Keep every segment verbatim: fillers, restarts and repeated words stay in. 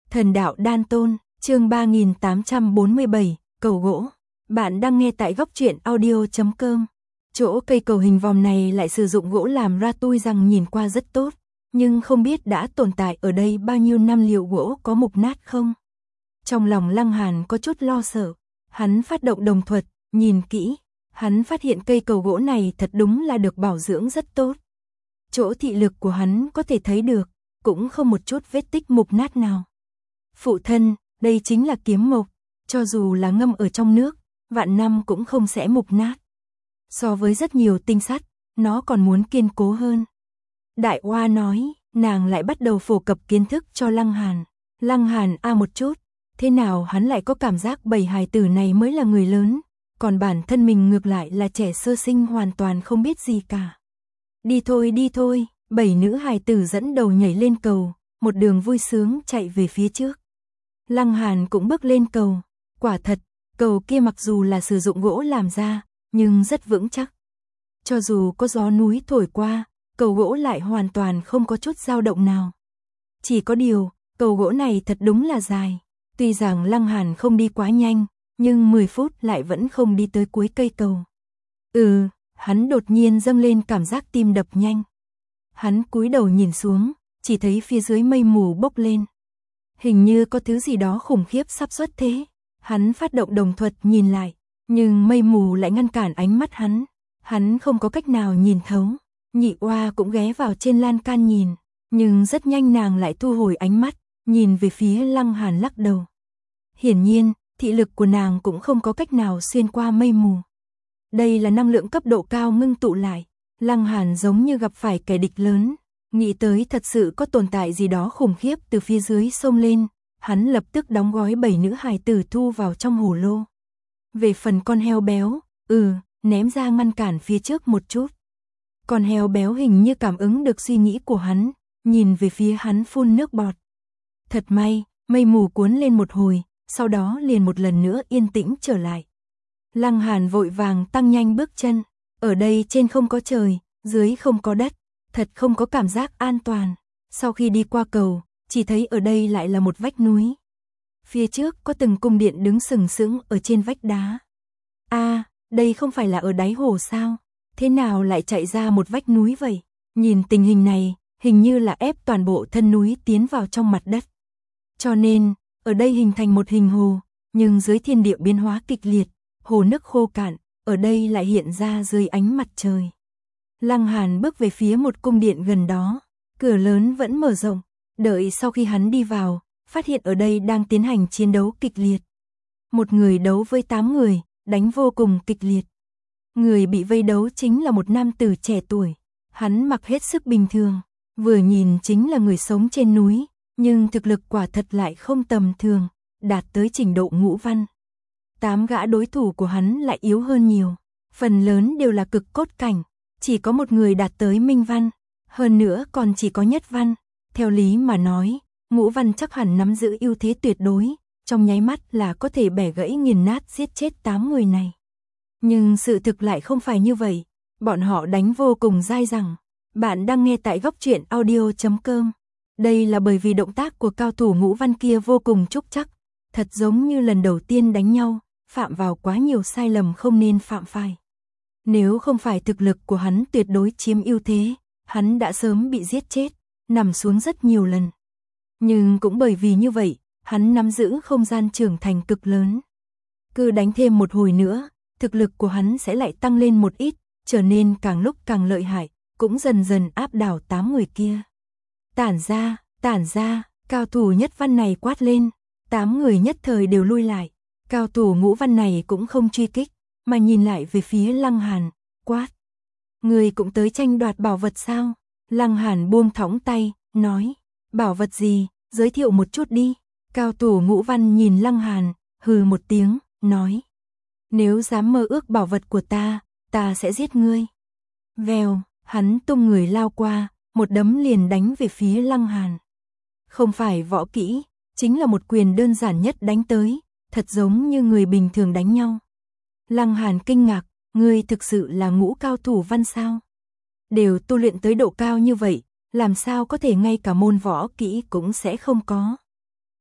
Thần đạo đan tôn, chương ba nghìn tám trăm bốn mươi bảy, cầu gỗ. Bạn đang nghe tại góc truyện audio chấm com. Chỗ cây cầu hình vòm này lại sử dụng gỗ làm ra, tuy rằng nhìn qua rất tốt, nhưng không biết đã tồn tại ở đây bao nhiêu năm, liệu gỗ có mục nát không? Trong lòng Lăng Hàn có chút lo sợ, hắn phát động đồng thuật, nhìn kỹ, hắn phát hiện cây cầu gỗ này thật đúng là được bảo dưỡng rất tốt. Chỗ thị lực của hắn có thể thấy được, cũng không một chút vết tích mục nát nào. Phụ thân, đây chính là kiếm mộc, cho dù là ngâm ở trong nước, vạn năm cũng không sẽ mục nát. So với rất nhiều tinh sắt, nó còn muốn kiên cố hơn. Đại Oa nói, nàng lại bắt đầu phổ cập kiến thức cho Lăng Hàn. Lăng Hàn a một chút, thế nào hắn lại có cảm giác bảy hài tử này mới là người lớn, còn bản thân mình ngược lại là trẻ sơ sinh hoàn toàn không biết gì cả. Đi thôi đi thôi, bảy nữ hài tử dẫn đầu nhảy lên cầu, một đường vui sướng chạy về phía trước. Lăng Hàn cũng bước lên cầu, quả thật, cầu kia mặc dù là sử dụng gỗ làm ra, nhưng rất vững chắc. Cho dù có gió núi thổi qua, cầu gỗ lại hoàn toàn không có chút dao động nào. Chỉ có điều, cầu gỗ này thật đúng là dài, tuy rằng Lăng Hàn không đi quá nhanh, nhưng mười phút lại vẫn không đi tới cuối cây cầu. Ừ, hắn đột nhiên dâng lên cảm giác tim đập nhanh. Hắn cúi đầu nhìn xuống, chỉ thấy phía dưới mây mù bốc lên. Hình như có thứ gì đó khủng khiếp sắp xuất thế. Hắn phát động đồng thuật nhìn lại, nhưng mây mù lại ngăn cản ánh mắt hắn. Hắn không có cách nào nhìn thấu. Nhị Oa cũng ghé vào trên lan can nhìn, nhưng rất nhanh nàng lại thu hồi ánh mắt, nhìn về phía Lăng Hàn lắc đầu. Hiển nhiên, thị lực của nàng cũng không có cách nào xuyên qua mây mù. Đây là năng lượng cấp độ cao ngưng tụ lại. Lăng Hàn giống như gặp phải kẻ địch lớn, nghĩ tới thật sự có tồn tại gì đó khủng khiếp từ phía dưới xông lên, hắn lập tức đóng gói bảy nữ hài tử thu vào trong hồ lô. Về phần con heo béo, ừ, ném ra ngăn cản phía trước một chút. Con heo béo hình như cảm ứng được suy nghĩ của hắn, nhìn về phía hắn phun nước bọt. Thật may, mây mù cuốn lên một hồi, sau đó liền một lần nữa yên tĩnh trở lại. Lăng Hàn vội vàng tăng nhanh bước chân, ở đây trên không có trời, dưới không có đất, thật không có cảm giác an toàn. Sau khi đi qua cầu, chỉ thấy ở đây lại là một vách núi. Phía trước có từng cung điện đứng sừng sững ở trên vách đá. A, à, đây không phải là ở đáy hồ sao? Thế nào lại chạy ra một vách núi vậy? Nhìn tình hình này, hình như là ép toàn bộ thân núi tiến vào trong mặt đất. Cho nên, ở đây hình thành một hình hồ, nhưng dưới thiên địa biến hóa kịch liệt, hồ nước khô cạn, ở đây lại hiện ra dưới ánh mặt trời. Lăng Hàn bước về phía một cung điện gần đó, cửa lớn vẫn mở rộng, đợi sau khi hắn đi vào, phát hiện ở đây đang tiến hành chiến đấu kịch liệt. Một người đấu với tám người, đánh vô cùng kịch liệt. Người bị vây đấu chính là một nam tử trẻ tuổi, hắn mặc hết sức bình thường, vừa nhìn chính là người sống trên núi, nhưng thực lực quả thật lại không tầm thường, đạt tới trình độ ngũ văn. Tám gã đối thủ của hắn lại yếu hơn nhiều, phần lớn đều là cực cốt cảnh, chỉ có một người đạt tới minh văn, hơn nữa còn chỉ có nhất văn. Theo lý mà nói, ngũ văn chắc hẳn nắm giữ ưu thế tuyệt đối, trong nháy mắt là có thể bẻ gãy nghiền nát giết chết tám người này. Nhưng sự thực lại không phải như vậy, bọn họ đánh vô cùng dai dẳng. Bạn đang nghe tại góc truyện audio chấm com. Đây là bởi vì động tác của cao thủ ngũ văn kia vô cùng trúc chắc, thật giống như lần đầu tiên đánh nhau, phạm vào quá nhiều sai lầm không nên phạm phải. Nếu không phải thực lực của hắn tuyệt đối chiếm ưu thế, hắn đã sớm bị giết chết, nằm xuống rất nhiều lần. Nhưng cũng bởi vì như vậy, hắn nắm giữ không gian trưởng thành cực lớn. Cứ đánh thêm một hồi nữa, thực lực của hắn sẽ lại tăng lên một ít, trở nên càng lúc càng lợi hại, cũng dần dần áp đảo tám người kia. Tản ra, tản ra, cao thủ nhất văn này quát lên, tám người nhất thời đều lui lại. Cao thủ ngũ văn này cũng không truy kích, mà nhìn lại về phía Lăng Hàn, quát. Người cũng tới tranh đoạt bảo vật sao? Lăng Hàn buông thõng tay, nói, bảo vật gì, giới thiệu một chút đi. Cao thủ ngũ văn nhìn Lăng Hàn, hừ một tiếng, nói. Nếu dám mơ ước bảo vật của ta, ta sẽ giết ngươi. Vèo, hắn tung người lao qua, một đấm liền đánh về phía Lăng Hàn. Không phải võ kỹ, chính là một quyền đơn giản nhất đánh tới, thật giống như người bình thường đánh nhau. Lăng Hàn kinh ngạc, ngươi thực sự là ngũ cao thủ văn sao? Đều tu luyện tới độ cao như vậy, làm sao có thể ngay cả môn võ kỹ cũng sẽ không có?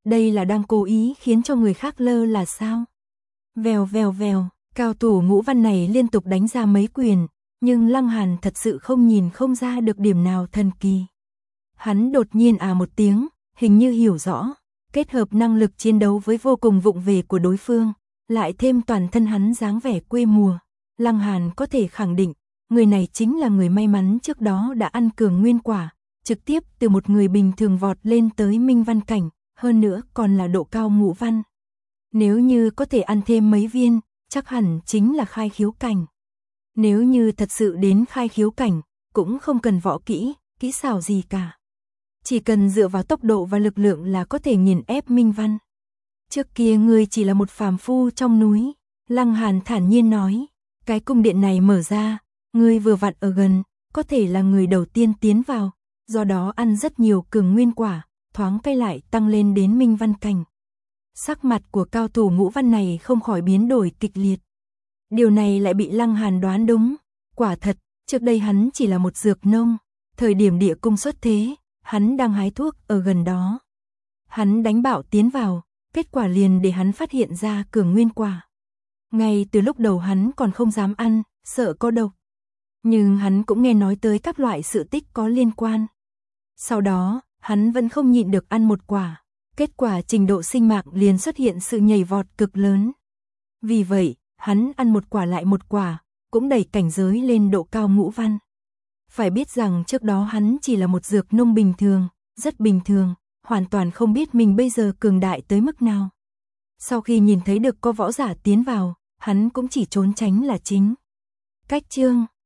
đây là đang cố ý khiến cho người khác lơ là sao? Vèo vèo vèo, cao thủ ngũ văn này liên tục đánh ra mấy quyền, nhưng Lăng Hàn thật sự không nhìn không ra được điểm nào thần kỳ. Hắn đột nhiên à một tiếng, hình như hiểu rõ, kết hợp năng lực chiến đấu với vô cùng vụng về của đối phương, lại thêm toàn thân hắn dáng vẻ quê mùa. Lăng Hàn có thể khẳng định, người này chính là người may mắn trước đó đã ăn cường nguyên quả, trực tiếp từ một người bình thường vọt lên tới minh văn cảnh, hơn nữa còn là độ cao ngũ văn. Nếu như có thể ăn thêm mấy viên, chắc hẳn chính là khai khiếu cảnh. Nếu như thật sự đến khai khiếu cảnh, cũng không cần võ kỹ, kỹ xảo gì cả. Chỉ cần dựa vào tốc độ và lực lượng là có thể nghiền ép minh văn. Trước kia ngươi chỉ là một phàm phu trong núi, Lăng Hàn thản nhiên nói, cái cung điện này mở ra, ngươi vừa vặn ở gần, có thể là người đầu tiên tiến vào, do đó ăn rất nhiều cường nguyên quả, thoáng cái lại tăng lên đến minh văn cảnh. Sắc mặt của cao thủ ngũ văn này không khỏi biến đổi kịch liệt. Điều này lại bị Lăng Hàn đoán đúng, quả thật, trước đây hắn chỉ là một dược nông, thời điểm địa cung xuất thế, hắn đang hái thuốc ở gần đó. Hắn đánh bạo tiến vào, kết quả liền để hắn phát hiện ra cường nguyên quả. Ngay từ lúc đầu hắn còn không dám ăn, sợ có độc. Nhưng hắn cũng nghe nói tới các loại sự tích có liên quan. Sau đó, hắn vẫn không nhịn được ăn một quả. Kết quả trình độ sinh mạng liền xuất hiện sự nhảy vọt cực lớn. Vì vậy, hắn ăn một quả lại một quả, cũng đẩy cảnh giới lên độ cao ngũ văn. Phải biết rằng trước đó hắn chỉ là một dược nông bình thường, rất bình thường, hoàn toàn không biết mình bây giờ cường đại tới mức nào. Sau khi nhìn thấy được có võ giả tiến vào, hắn cũng chỉ trốn tránh là chính. Cách chương